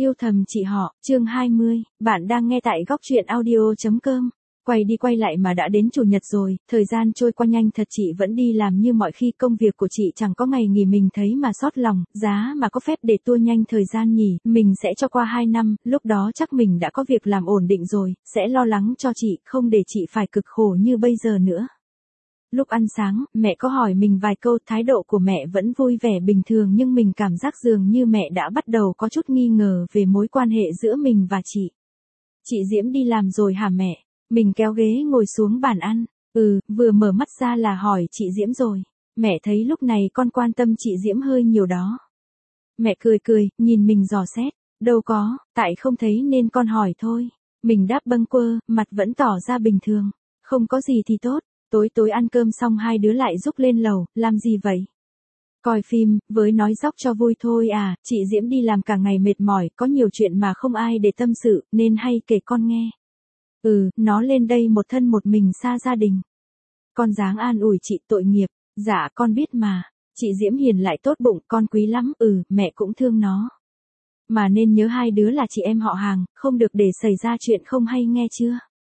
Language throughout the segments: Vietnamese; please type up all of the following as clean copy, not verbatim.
Yêu thầm chị họ, chương 20, bạn đang nghe tại góc truyện audio.com. Quay đi quay lại mà đã đến chủ nhật rồi, thời gian trôi qua nhanh thật, chị vẫn đi làm như mọi khi, công việc của chị chẳng có ngày nghỉ, mình thấy mà xót lòng, giá mà có phép để tua nhanh thời gian nhỉ, mình sẽ cho qua 2 năm, lúc đó chắc mình đã có việc làm ổn định rồi, sẽ lo lắng cho chị, không để chị phải cực khổ như bây giờ nữa. Lúc ăn sáng, mẹ có hỏi mình vài câu, thái độ của mẹ vẫn vui vẻ bình thường nhưng mình cảm giác dường như mẹ đã bắt đầu có chút nghi ngờ về mối quan hệ giữa mình và chị. Chị Diễm đi làm rồi hả mẹ? Mình kéo ghế ngồi xuống bàn ăn. Vừa mở mắt ra là hỏi chị Diễm rồi. Mẹ thấy lúc này con quan tâm chị Diễm hơi nhiều đó. Mẹ cười cười, nhìn mình dò xét. Đâu có, tại không thấy nên con hỏi thôi. Mình đáp bâng quơ, mặt vẫn tỏ ra bình thường. Không có gì thì tốt. Tối ăn cơm xong hai đứa lại rúc lên lầu, làm gì vậy? Coi phim, với nói dóc cho vui thôi à, chị Diễm đi làm cả ngày mệt mỏi, có nhiều chuyện mà không ai để tâm sự, nên hay kể con nghe. Nó lên đây một thân một mình xa gia đình. Con dáng an ủi chị, tội nghiệp. Dạ con biết mà. Chị Diễm hiền lại tốt bụng, con quý lắm, mẹ cũng thương nó. Mà nên nhớ hai đứa là chị em họ hàng, không được để xảy ra chuyện không hay nghe chưa?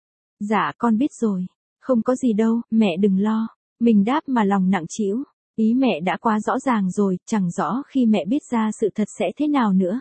Dạ con biết rồi. Không có gì đâu, mẹ đừng lo. Mình đáp mà lòng nặng trĩu. Ý mẹ đã quá rõ ràng rồi, chẳng rõ khi mẹ biết ra sự thật sẽ thế nào nữa.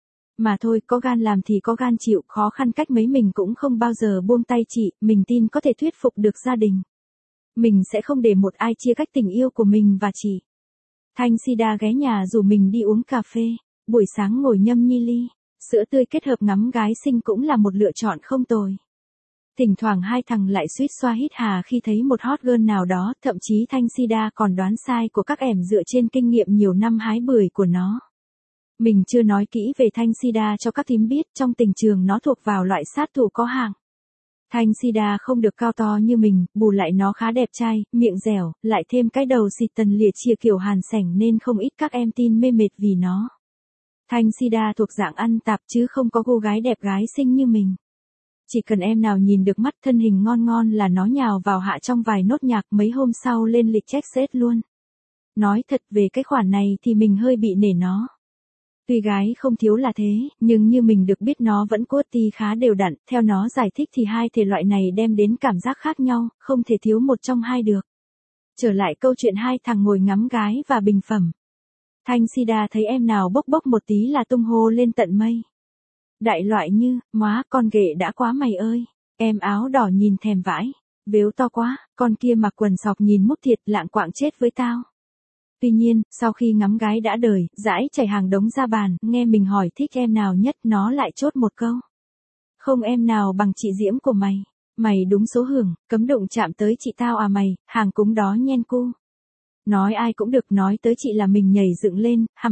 Mà thôi, có gan làm thì có gan chịu, khó khăn cách mấy mình cũng không bao giờ buông tay chị, mình tin có thể thuyết phục được gia đình. Mình sẽ không để một ai chia cách tình yêu của mình và chị. Thanh Sida ghé nhà rủ mình đi uống cà phê, buổi sáng ngồi nhâm nhi ly, sữa tươi kết hợp ngắm gái xinh cũng là một lựa chọn không tồi. Thỉnh thoảng hai thằng lại suýt xoa hít hà khi thấy một hot girl nào đó, thậm chí Thanh Sida còn đoán sai của các ẻm dựa trên kinh nghiệm nhiều năm hái bưởi của nó. Mình chưa nói kỹ về Thanh Sida cho các thím biết, trong tình trường nó thuộc vào loại sát thủ có hàng. Thanh Sida không được cao to như mình, bù lại nó khá đẹp trai, miệng dẻo, lại thêm cái đầu xịt tần lìa chia kiểu hàn sảnh nên không ít các em teen mê mệt vì nó. Thanh Sida thuộc dạng ăn tạp chứ không có cô gái đẹp gái xinh như mình. Chỉ cần em nào nhìn được mắt thân hình ngon ngon là nó nhào vào hạ trong vài nốt nhạc, mấy hôm sau lên lịch check set luôn. Nói thật về cái khoản này thì mình hơi bị nể nó. Tuy gái không thiếu là thế, nhưng như mình được biết nó vẫn cốt ti khá đều đặn, theo nó giải thích thì hai thể loại này đem đến cảm giác khác nhau, không thể thiếu một trong hai được. Trở lại câu chuyện hai thằng ngồi ngắm gái và bình phẩm. Thanh Sida thấy em nào bốc bốc một tí là tung hô lên tận mây. Đại loại như, móa con ghệ đã quá mày ơi, em áo đỏ nhìn thèm vãi, vếu to quá, con kia mặc quần sọc nhìn mút thiệt, lạng quạng chết với tao. Tuy nhiên, sau khi ngắm gái đã đời, dãi chảy hàng đống ra bàn, nghe mình hỏi thích em nào nhất, nó lại chốt một câu. Không em nào bằng chị Diễm của mày. Mày đúng số hưởng, cấm đụng chạm tới chị tao à mày, hàng cúng đó nhen cu. Nói ai cũng được, nói tới chị là mình nhảy dựng lên, hăm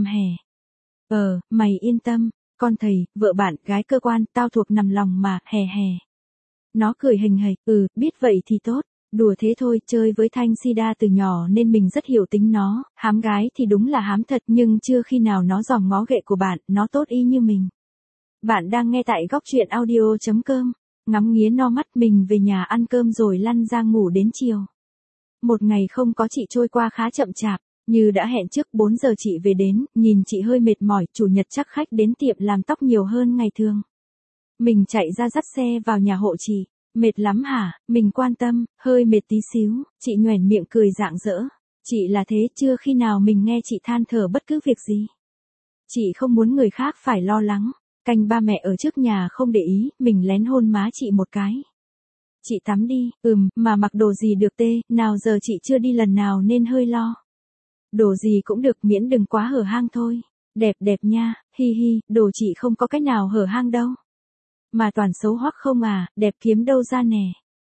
hè. Mày yên tâm, con thầy, vợ bạn, gái cơ quan, tao thuộc nằm lòng mà, hè. Nó cười hình hạch, biết vậy thì tốt. Đùa thế thôi, chơi với Thanh Sida từ nhỏ nên mình rất hiểu tính nó, hám gái thì đúng là hám thật nhưng chưa khi nào nó dòm ngó ghệ của bạn, nó tốt y như mình. Bạn đang nghe tại góc truyện audio.com, ngắm nghía no mắt, mình về nhà ăn cơm rồi lăn ra ngủ đến chiều. Một ngày không có chị trôi qua khá chậm chạp, như đã hẹn trước 4 giờ chị về đến, nhìn chị hơi mệt mỏi, chủ nhật chắc khách đến tiệm làm tóc nhiều hơn ngày thường. Mình chạy ra dắt xe vào nhà hộ chị. Mệt lắm hả? Mình quan tâm, hơi mệt tí xíu, chị nhoẻn miệng cười rạng rỡ. Chị là thế, chưa khi nào mình nghe chị than thở bất cứ việc gì. Chị không muốn người khác phải lo lắng. Canh ba mẹ ở trước nhà không để ý, mình lén hôn má chị một cái. Chị tắm đi, mà mặc đồ gì được tê, nào giờ chị chưa đi lần nào nên hơi lo. Đồ gì cũng được miễn đừng quá hở hang thôi. Đẹp nha, hi hi, đồ chị không có cái nào hở hang đâu. Mà toàn xấu hoắc không à, đẹp kiếm đâu ra nè.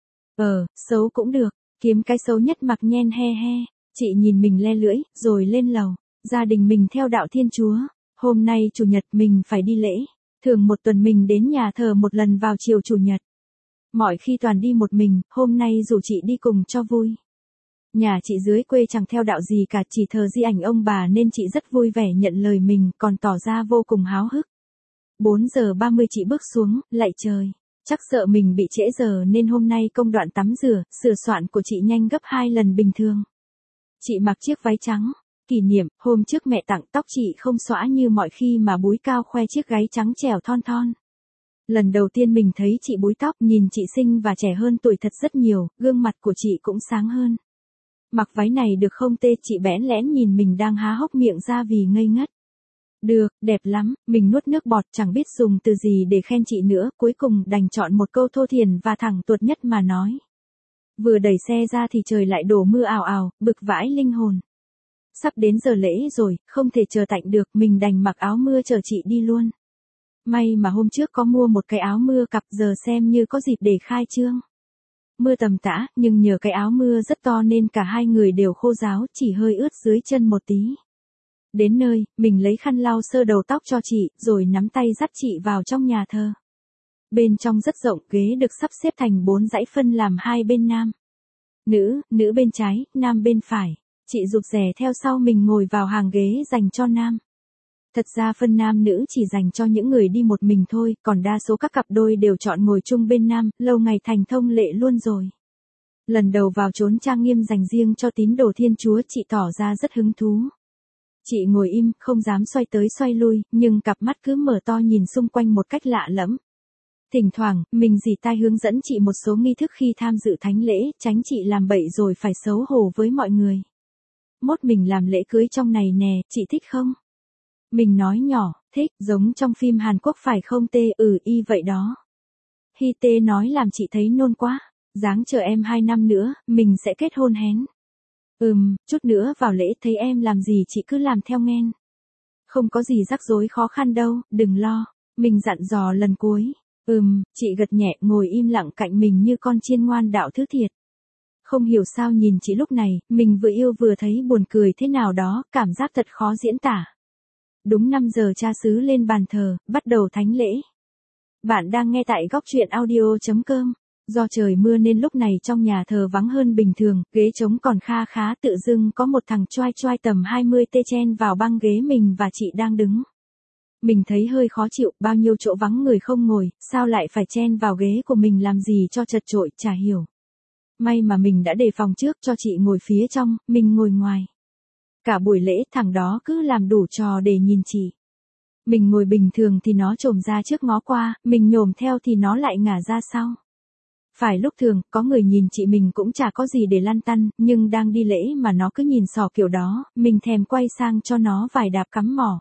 Xấu cũng được, kiếm cái xấu nhất mặc nhen he. Chị nhìn mình le lưỡi, rồi lên lầu. Gia đình mình theo đạo Thiên Chúa. Hôm nay chủ nhật mình phải đi lễ. Thường một tuần mình đến nhà thờ một lần vào chiều chủ nhật. Mọi khi toàn đi một mình, hôm nay rủ chị đi cùng cho vui. Nhà chị dưới quê chẳng theo đạo gì cả, chỉ thờ di ảnh ông bà nên chị rất vui vẻ nhận lời mình, còn tỏ ra vô cùng háo hức. 4 giờ 30 chị bước xuống, lạy trời. Chắc sợ mình bị trễ giờ nên hôm nay công đoạn tắm rửa, sửa soạn của chị nhanh gấp 2 lần bình thường. Chị mặc chiếc váy trắng, Kỷ niệm, hôm trước mẹ tặng tóc chị không xõa như mọi khi mà búi cao khoe chiếc gáy trắng trẻo thon thon. Lần đầu tiên mình thấy chị búi tóc, nhìn chị xinh và trẻ hơn tuổi thật rất nhiều, gương mặt của chị cũng sáng hơn. Mặc váy này được không tê, chị bẽn lẽn nhìn mình đang há hốc miệng ra vì ngây ngất. Được, đẹp lắm, mình nuốt nước bọt chẳng biết dùng từ gì để khen chị nữa, cuối cùng đành chọn một câu thô thiển và thẳng tuột nhất mà nói. Vừa đẩy xe ra thì trời lại đổ mưa ào ào, bực vãi linh hồn. Sắp đến giờ lễ rồi, không thể chờ tạnh được, mình đành mặc áo mưa chờ chị đi luôn. May mà hôm trước có mua một cái áo mưa cặp, giờ xem như có dịp để khai trương. Mưa tầm tã, nhưng nhờ cái áo mưa rất to nên cả hai người đều khô ráo, chỉ hơi ướt dưới chân một tí. Đến nơi, mình lấy khăn lau sơ đầu tóc cho chị, rồi nắm tay dắt chị vào trong nhà thờ. Bên trong rất rộng, ghế được sắp xếp thành 4 dãy phân làm hai bên nam. Nữ bên trái, nam bên phải. Chị rụt rè theo sau mình ngồi vào hàng ghế dành cho nam. Thật ra phân nam nữ chỉ dành cho những người đi một mình thôi, còn đa số các cặp đôi đều chọn ngồi chung bên nam, lâu ngày thành thông lệ luôn rồi. Lần đầu vào chốn trang nghiêm dành riêng cho tín đồ Thiên Chúa, chị tỏ ra rất hứng thú. Chị ngồi im, không dám xoay tới xoay lui, nhưng cặp mắt cứ mở to nhìn xung quanh một cách lạ lẫm. Thỉnh thoảng, mình dì tai hướng dẫn chị một số nghi thức khi tham dự thánh lễ, tránh chị làm bậy rồi phải xấu hổ với mọi người. Mốt mình làm lễ cưới trong này nè, chị thích không? Mình nói nhỏ, thích, giống trong phim Hàn Quốc phải không tê? Y vậy đó. Hi tê nói làm chị thấy nôn quá. Ráng chờ em 2 năm nữa, mình sẽ kết hôn hén. Chút nữa vào lễ thấy em làm gì chị cứ làm theo nghen. Không có gì rắc rối khó khăn đâu, đừng lo. Mình dặn dò lần cuối. Chị gật nhẹ, ngồi im lặng cạnh mình như con chiên ngoan đạo thứ thiệt. Không hiểu sao nhìn chị lúc này, mình vừa yêu vừa thấy buồn cười thế nào đó, cảm giác thật khó diễn tả. Đúng 5 giờ cha xứ lên bàn thờ, bắt đầu thánh lễ. Bạn đang nghe tại góc truyện audio.com. Do trời mưa nên lúc này trong nhà thờ vắng hơn bình thường, ghế trống còn kha khá, tự dưng có một thằng choai choai tầm 20 tê chen vào băng ghế mình và chị đang đứng. Mình thấy hơi khó chịu, bao nhiêu chỗ vắng người không ngồi, sao lại phải chen vào ghế của mình làm gì cho chật chội, chả hiểu. May mà mình đã đề phòng trước cho chị ngồi phía trong, mình ngồi ngoài. Cả buổi lễ thằng đó cứ làm đủ trò để nhìn chị. Mình ngồi bình thường thì nó chồm ra trước ngó qua, mình nhổm theo thì nó lại ngả ra sau. Phải lúc thường, có người nhìn chị mình cũng chả có gì để lăn tăn, nhưng đang đi lễ mà nó cứ nhìn xỏ kiểu đó, mình thèm quay sang cho nó vài đạp cắm mỏ.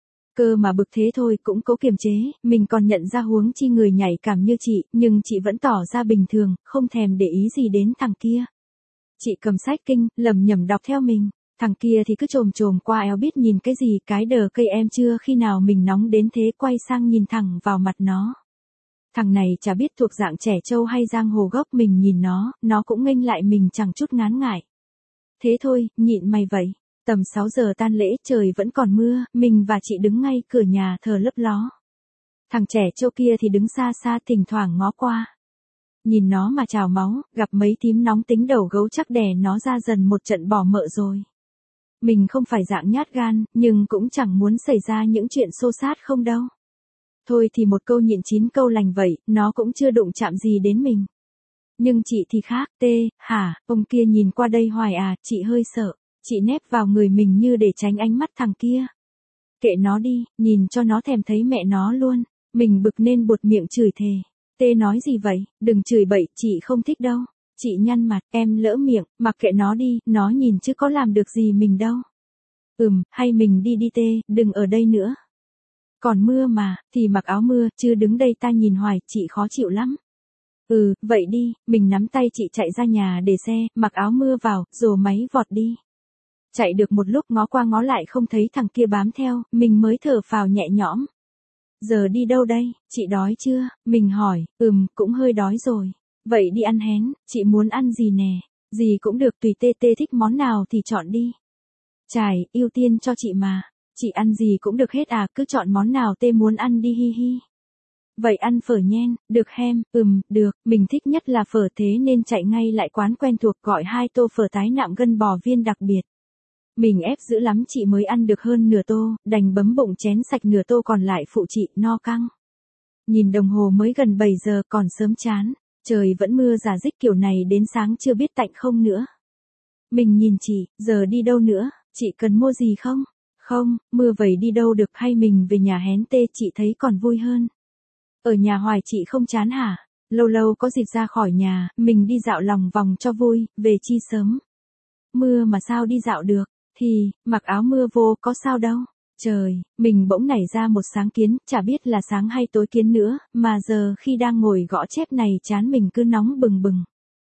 Cơ mà bực thế thôi cũng cố kiềm chế, mình còn nhận ra huống chi người nhạy cảm như chị, nhưng chị vẫn tỏ ra bình thường, không thèm để ý gì đến thằng kia. Chị cầm sách kinh, lẩm nhẩm đọc theo mình. Thằng kia thì cứ chồm qua eo biết nhìn cái gì, cái đờ cây em chưa khi nào mình nóng đến thế quay sang nhìn thẳng vào mặt nó. Thằng này chả biết thuộc dạng trẻ trâu hay giang hồ gốc, mình nhìn nó cũng nghênh lại mình chẳng chút ngán ngại. Thế thôi, nhịn mày vậy. Tầm 6 giờ tan lễ, trời vẫn còn mưa, mình và chị đứng ngay cửa nhà thờ lấp ló. Thằng trẻ trâu kia thì đứng xa xa thỉnh thoảng ngó qua. Nhìn nó mà trào máu, gặp mấy tím nóng tính đầu gấu chắc đè nó ra dần một trận bỏ mợ rồi. Mình không phải dạng nhát gan, nhưng cũng chẳng muốn xảy ra những chuyện xô xát không đâu. Thôi thì một câu nhịn 9 câu lành vậy, nó cũng chưa đụng chạm gì đến mình. Nhưng chị thì khác, ông kia nhìn qua đây hoài à, chị hơi sợ. Chị nép vào người mình như để tránh ánh mắt thằng kia. Kệ nó đi, nhìn cho nó thèm thấy mẹ nó luôn. Mình bực nên buột miệng chửi thề. Tê nói gì vậy, đừng chửi bậy, chị không thích đâu. Chị nhăn mặt, em lỡ miệng, mặc kệ nó đi, nó nhìn chứ có làm được gì mình đâu. Hay mình đi tê, đừng ở đây nữa. Còn mưa mà, thì mặc áo mưa, chứ đứng đây ta nhìn hoài, chị khó chịu lắm. Vậy đi, mình nắm tay chị chạy ra nhà để xe, mặc áo mưa vào, rồi máy vọt đi. Chạy được một lúc ngó qua ngó lại không thấy thằng kia bám theo, mình mới thở phào nhẹ nhõm. Giờ đi đâu đây, chị đói chưa? Mình hỏi, cũng hơi đói rồi. Vậy đi ăn hén, chị muốn ăn gì nè? Gì cũng được, tùy tê thích món nào thì chọn đi. Chài, ưu tiên cho chị mà. Chị ăn gì cũng được hết à, cứ chọn món nào tê muốn ăn đi hi hi. Vậy ăn phở nhen, được hem, được, mình thích nhất là phở thế nên chạy ngay lại quán quen thuộc gọi 2 tô phở tái nạm gân bò viên đặc biệt. Mình ép dữ lắm chị mới ăn được hơn nửa tô, đành bấm bụng chén sạch nửa tô còn lại phụ chị, no căng. Nhìn đồng hồ mới gần 7 giờ còn sớm chán, trời vẫn mưa rả rích kiểu này đến sáng chưa biết tạnh không nữa. Mình nhìn chị, giờ đi đâu nữa, Chị cần mua gì không? Không, mưa vậy đi đâu được, hay mình về nhà hén tê, chị thấy còn vui hơn. Ở nhà hoài chị không chán hả? Lâu lâu có dịp ra khỏi nhà, mình đi dạo lòng vòng cho vui, về chi sớm. Mưa mà sao đi dạo được, thì, mặc áo mưa vô có sao đâu. Trời, mình bỗng nảy ra một sáng kiến, chả biết là sáng hay tối kiến nữa, mà giờ khi đang ngồi gõ chép này chán mình cứ nóng bừng bừng.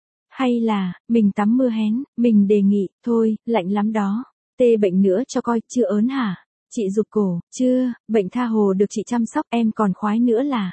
Hay là, mình tắm mưa hén, mình đề nghị, thôi, lạnh lắm đó. Tê bệnh nữa cho coi, chưa ớn hả? Chị rụt cổ, chưa, bệnh tha hồ được chị chăm sóc, em còn khoái nữa là.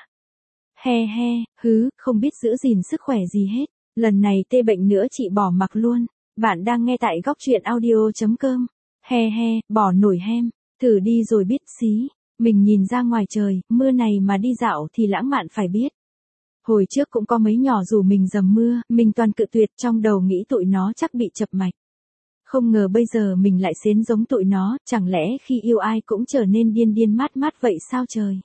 He he, không biết giữ gìn sức khỏe gì hết. Lần này tê bệnh nữa chị bỏ mặc luôn. Bạn đang nghe tại góc truyện audio.com. He he, bỏ nổi hem. Thử đi rồi biết xí. Mình nhìn ra ngoài trời, mưa này mà đi dạo thì lãng mạn phải biết. Hồi trước cũng có mấy nhỏ rủ mình dầm mưa, mình toàn cự tuyệt, trong đầu nghĩ tụi nó chắc bị chập mạch. Không ngờ bây giờ mình lại xến giống tụi nó, chẳng lẽ khi yêu ai cũng trở nên điên điên mát mát vậy sao trời?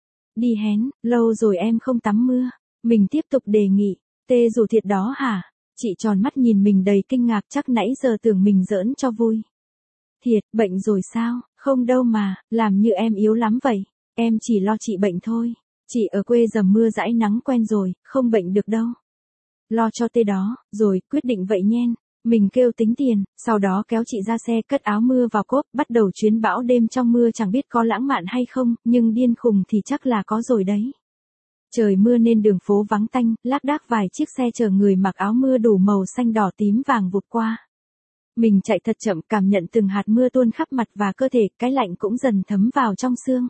Đi hén, lâu rồi em không tắm mưa. Mình tiếp tục đề nghị, tê rủ thiệt đó hả? Chị tròn mắt nhìn mình đầy kinh ngạc, chắc nãy giờ tưởng mình giỡn cho vui. Thiệt, bệnh rồi sao? Không đâu mà, làm như em yếu lắm vậy. Em chỉ lo chị bệnh thôi. Chị ở quê dầm mưa dãi nắng quen rồi, không bệnh được đâu. Lo cho tê đó, rồi, quyết định vậy nhen. Mình kêu tính tiền, sau đó kéo chị ra xe, cất áo mưa vào cốp, bắt đầu chuyến bão đêm trong mưa, chẳng biết có lãng mạn hay không, nhưng điên khùng thì chắc là có rồi đấy. Trời mưa nên đường phố vắng tanh, lác đác vài chiếc xe chở người mặc áo mưa đủ màu xanh đỏ tím vàng vụt qua. Mình chạy thật chậm, cảm nhận từng hạt mưa tuôn khắp mặt và cơ thể, cái lạnh cũng dần thấm vào trong xương.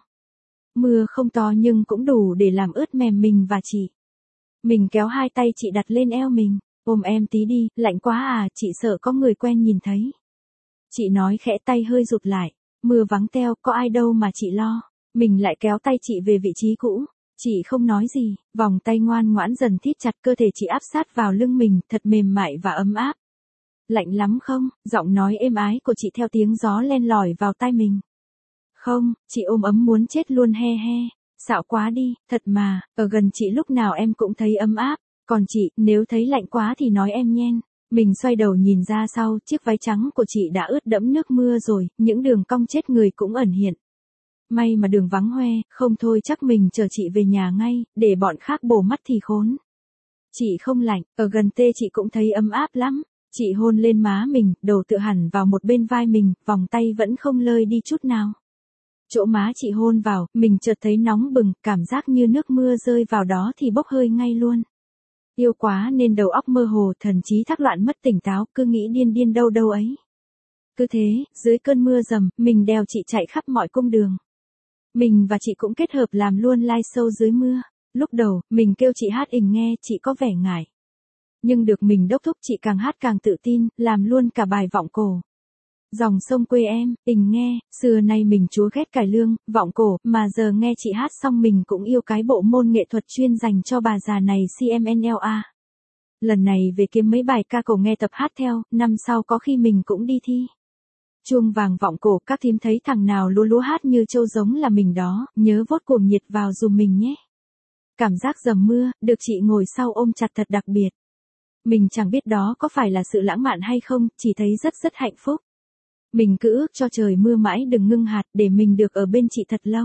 Mưa không to nhưng cũng đủ để làm ướt mềm mình và chị. Mình kéo hai tay chị đặt lên eo mình. Ôm em tí đi, lạnh quá à, chị sợ có người quen nhìn thấy. Chị nói khẽ, tay hơi rụt lại. Mưa vắng teo, có ai đâu mà chị lo. Mình lại kéo tay chị về vị trí cũ. Chị không nói gì, vòng tay ngoan ngoãn dần thít chặt, cơ thể chị áp sát vào lưng mình, thật mềm mại và ấm áp. Lạnh lắm không? Giọng nói êm ái của chị theo tiếng gió len lỏi vào tai mình. Không, chị ôm ấm muốn chết luôn, he he. Xạo quá đi, thật mà, ở gần chị lúc nào em cũng thấy ấm áp. Còn chị, nếu thấy lạnh quá thì nói em nhen. Mình xoay đầu nhìn ra sau, chiếc váy trắng của chị đã ướt đẫm nước mưa rồi, những đường cong chết người cũng ẩn hiện. May mà đường vắng hoe, không thôi chắc mình chở chị về nhà ngay, để bọn khác bổ mắt thì khốn. Chị không lạnh, ở gần tê chị cũng thấy ấm áp lắm. Chị hôn lên má mình, đầu tựa hẳn vào một bên vai mình, vòng tay vẫn không lơi đi chút nào. Chỗ má chị hôn vào, mình chợt thấy nóng bừng, cảm giác như nước mưa rơi vào đó thì bốc hơi ngay luôn. Yêu quá nên đầu óc mơ hồ, thần trí thác loạn mất tỉnh táo, cứ nghĩ điên điên đâu đâu ấy. Cứ thế, dưới cơn mưa dầm, mình đèo chị chạy khắp mọi cung đường. Mình và chị cũng kết hợp làm luôn live show dưới mưa. Lúc đầu, mình kêu chị hát ình nghe, chị có vẻ ngại. Nhưng được mình đốc thúc, chị càng hát càng tự tin, làm luôn cả bài vọng cổ. Dòng sông quê em, ình nghe, xưa nay mình chúa ghét cải lương, vọng cổ, mà giờ nghe chị hát xong mình cũng yêu cái bộ môn nghệ thuật chuyên dành cho bà già này, CMNLA. Lần này về kiếm mấy bài ca cổ nghe tập hát theo, năm sau có khi mình cũng đi thi. Chuông vàng vọng cổ, các thím thấy thằng nào lúa lúa hát như trâu giống là mình đó, nhớ vote cuồng nhiệt vào dùm mình nhé. Cảm giác dầm mưa, được chị ngồi sau ôm chặt thật đặc biệt. Mình chẳng biết đó có phải là sự lãng mạn hay không, chỉ thấy rất rất hạnh phúc. Mình cứ ước cho trời mưa mãi đừng ngưng hạt để mình được ở bên chị thật lâu.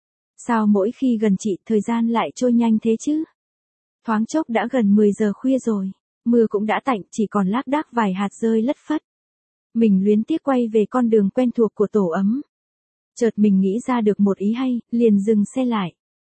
Sao mỗi khi gần chị, thời gian lại trôi nhanh thế chứ? Thoáng chốc đã gần 10 giờ khuya rồi. Mưa cũng đã tạnh, chỉ còn lác đác vài hạt rơi lất phất. Mình luyến tiếc quay về con đường quen thuộc của tổ ấm. Chợt mình nghĩ ra được một ý hay, liền dừng xe lại.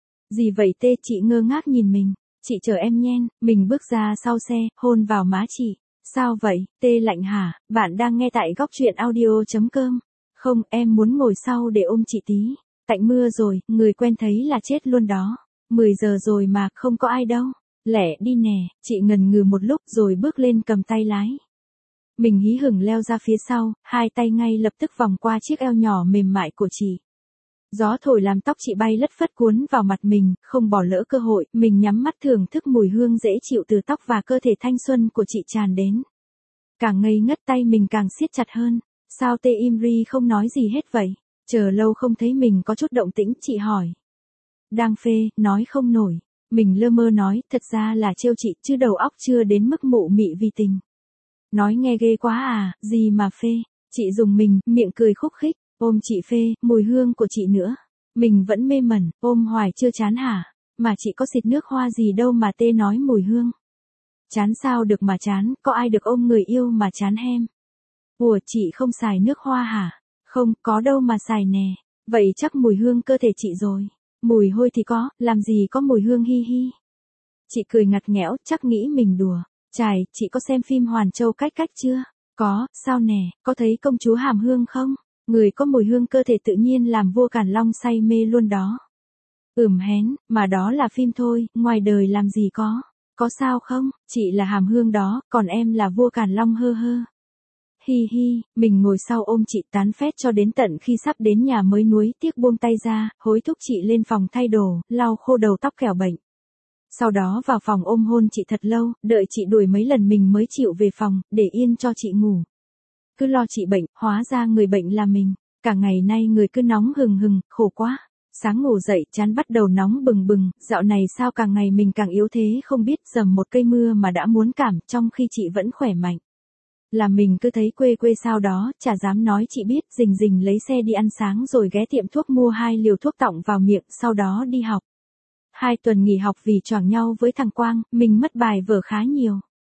Gì vậy tê, chị ngơ ngác nhìn mình. Chị chờ em nhen, mình bước ra sau xe, hôn vào má chị. Sao vậy, tê lạnh hả? Bạn đang nghe tại góc truyện audio.com. Không, em muốn ngồi sau để ôm chị tí. Tạnh mưa rồi, người quen thấy là chết luôn đó. 10 giờ rồi mà, không có ai đâu. Lẹ đi nè, chị ngần ngừ một lúc rồi bước lên cầm tay lái. Mình hí hửng leo ra phía sau, hai tay ngay lập tức vòng qua chiếc eo nhỏ mềm mại của chị. Gió thổi làm tóc chị bay lất phất cuốn vào mặt mình, không bỏ lỡ cơ hội, mình nhắm mắt thưởng thức mùi hương dễ chịu từ tóc và cơ thể thanh xuân của chị tràn đến. Càng ngây ngất tay mình càng siết chặt hơn. Sao tê im ri không nói gì hết vậy? Chờ lâu không thấy mình có chút động tĩnh, chị hỏi. Đang phê, nói không nổi. Mình lơ mơ nói, thật ra là trêu chị, chứ đầu óc chưa đến mức mụ mị vì tình. Nói nghe ghê quá à, gì mà phê. Chị dùng mình, miệng cười khúc khích, ôm chị phê, mùi hương của chị nữa. Mình vẫn mê mẩn, ôm hoài chưa chán hả? Mà chị có xịt nước hoa gì đâu mà tê nói mùi hương. Chán sao được mà chán, có ai được ôm người yêu mà chán hem. Ủa chị không xài nước hoa hả? Không, có đâu mà xài nè. Vậy chắc mùi hương cơ thể chị rồi. Mùi hôi thì có, làm gì có mùi hương hi hi. Chị cười ngặt nghẽo, chắc nghĩ mình đùa. Chài, chị có xem phim Hoàn Châu Cách Cách chưa? Có, sao nè, có thấy công chúa Hàm Hương không? Người có mùi hương cơ thể tự nhiên làm vua Càn Long say mê luôn đó. Hén, mà đó là phim thôi, ngoài đời làm gì có. Có sao không, chị là Hàm Hương đó, còn em là vua Càn Long hơ hơ. Hi hi, mình ngồi sau ôm chị tán phét cho đến tận khi sắp đến nhà mới nuối tiếc buông tay ra, hối thúc chị lên phòng thay đồ, lau khô đầu tóc kẻo bệnh. Sau đó vào phòng ôm hôn chị thật lâu, đợi chị đuổi mấy lần mình mới chịu về phòng, để yên cho chị ngủ. Cứ lo chị bệnh, hóa ra người bệnh là mình. Cả ngày nay người cứ nóng hừng hừng, khổ quá. Sáng ngủ dậy, chán bắt đầu nóng bừng bừng, dạo này sao càng ngày mình càng yếu thế không biết dầm một cây mưa mà đã muốn cảm trong khi chị vẫn khỏe mạnh. Là mình cứ thấy quê quê sao đó, chả dám nói chị biết, rình rình lấy xe đi ăn sáng rồi ghé tiệm thuốc mua 2 liều thuốc tọng vào miệng, sau đó đi học. 2 tuần nghỉ học vì choảng nhau với thằng Quang, mình mất bài vở khá nhiều.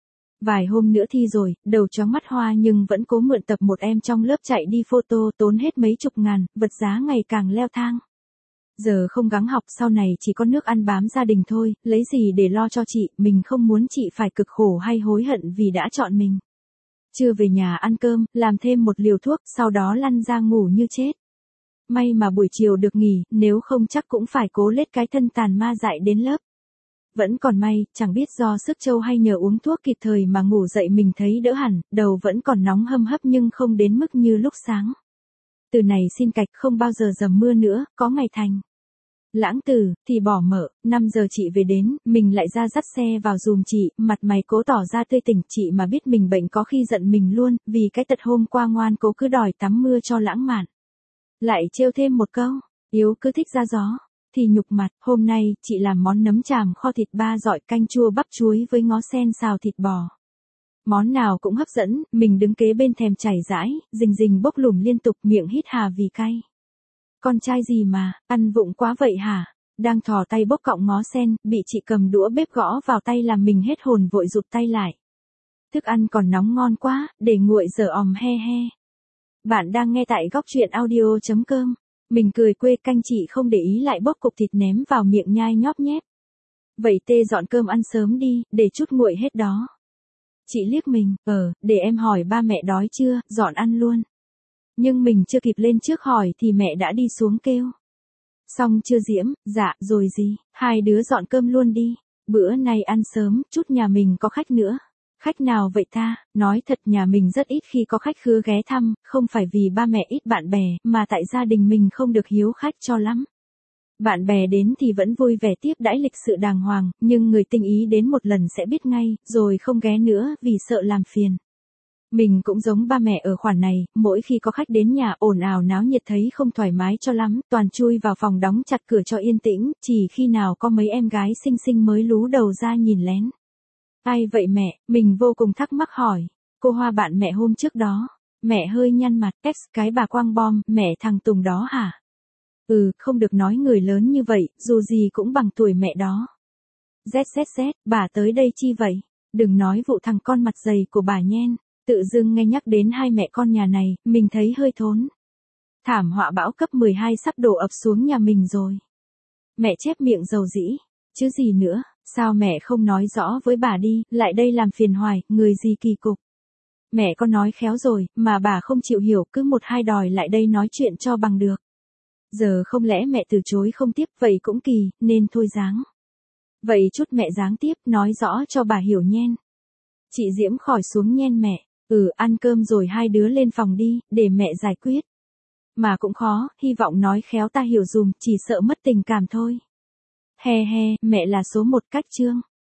Vài hôm nữa thi rồi, đầu chóng mắt hoa nhưng vẫn cố mượn tập một em trong lớp chạy đi photo tốn hết mấy chục ngàn, vật giá ngày càng leo thang. Giờ không gắng học sau này chỉ có nước ăn bám gia đình thôi, lấy gì để lo cho chị, mình không muốn chị phải cực khổ hay hối hận vì đã chọn mình. Chưa về nhà ăn cơm, làm thêm một liều thuốc, sau đó lăn ra ngủ như chết. May mà buổi chiều được nghỉ, nếu không chắc cũng phải cố lết cái thân tàn ma dại đến lớp. Vẫn còn may, chẳng biết do sức trâu hay nhờ uống thuốc kịp thời mà ngủ dậy mình thấy đỡ hẳn, đầu vẫn còn nóng hâm hấp nhưng không đến mức như lúc sáng. Từ này xin cạch không bao giờ dầm mưa nữa, có ngày thành. Lãng tử, thì bỏ mợ, 5 giờ chị về đến, mình lại ra dắt xe vào giùm chị, mặt mày cố tỏ ra tươi tỉnh, chị mà biết mình bệnh có khi giận mình luôn, vì cái tật hôm qua ngoan cố cứ đòi tắm mưa cho lãng mạn. Lại trêu thêm một câu, yếu cứ thích ra gió, thì nhục mặt, hôm nay, chị làm món nấm tràm kho thịt ba dọi canh chua bắp chuối với ngó sen xào thịt bò. Món nào cũng hấp dẫn, mình đứng kế bên thèm chảy rãi, rình rình bốc lùm liên tục miệng hít hà vì cay. Con trai gì mà, ăn vụng quá vậy hả? Đang thò tay bốc cọng ngó sen, bị chị cầm đũa bếp gõ vào tay làm mình hết hồn vội rụt tay lại. Thức ăn còn nóng ngon quá, để nguội giờ he he. Bạn đang nghe tại góc truyện audio.com. Mình cười quê canh chị không để ý lại bốc cục thịt ném vào miệng nhai nhóp nhép. Vậy tê dọn cơm ăn sớm đi, để chút nguội hết đó. Chị liếc mình, để em hỏi ba mẹ đói chưa, dọn ăn luôn. Nhưng mình chưa kịp lên trước hỏi thì mẹ đã đi xuống kêu. Xong chưa Diễm, dạ, rồi gì, hai đứa dọn cơm luôn đi. Bữa nay ăn sớm, chút nhà mình có khách nữa. Khách nào vậy ta, nói thật nhà mình rất ít khi có khách khứa ghé thăm, không phải vì ba mẹ ít bạn bè, mà tại gia đình mình không được hiếu khách cho lắm. Bạn bè đến thì vẫn vui vẻ tiếp đãi lịch sự đàng hoàng, nhưng người tinh ý đến một lần sẽ biết ngay, rồi không ghé nữa vì sợ làm phiền. Mình cũng giống ba mẹ ở khoản này, mỗi khi có khách đến nhà ồn ào náo nhiệt thấy không thoải mái cho lắm, toàn chui vào phòng đóng chặt cửa cho yên tĩnh, chỉ khi nào có mấy em gái xinh xinh mới lú đầu ra nhìn lén. Ai vậy mẹ, mình vô cùng thắc mắc hỏi. Cô Hoa bạn mẹ hôm trước đó. Mẹ hơi nhăn mặt, cái bà Quang Bom, mẹ thằng Tùng đó hả? Không được nói người lớn như vậy, dù gì cũng bằng tuổi mẹ đó. ZZZ, bà tới đây chi vậy? Đừng nói vụ thằng con mặt dày của bà nhen. Tự dưng nghe nhắc đến hai mẹ con nhà này, mình thấy hơi thốn. Thảm họa bão cấp 12 sắp đổ ập xuống nhà mình rồi. Mẹ chép miệng dầu dĩ. Chứ gì nữa, sao mẹ không nói rõ với bà đi, lại đây làm phiền hoài, người gì kỳ cục. Mẹ có nói khéo rồi, mà bà không chịu hiểu, cứ một hai đòi lại đây nói chuyện cho bằng được. Giờ không lẽ mẹ từ chối không tiếp, vậy cũng kỳ, nên thôi dáng. Vậy chút mẹ dáng tiếp, nói rõ cho bà hiểu nhen. Chị Diễm khỏi xuống nhen mẹ. Ăn cơm rồi hai đứa lên phòng đi, để mẹ giải quyết. Mà cũng khó, hy vọng nói khéo ta hiểu dùm, chỉ sợ mất tình cảm thôi. He he, mẹ là số một cách chương.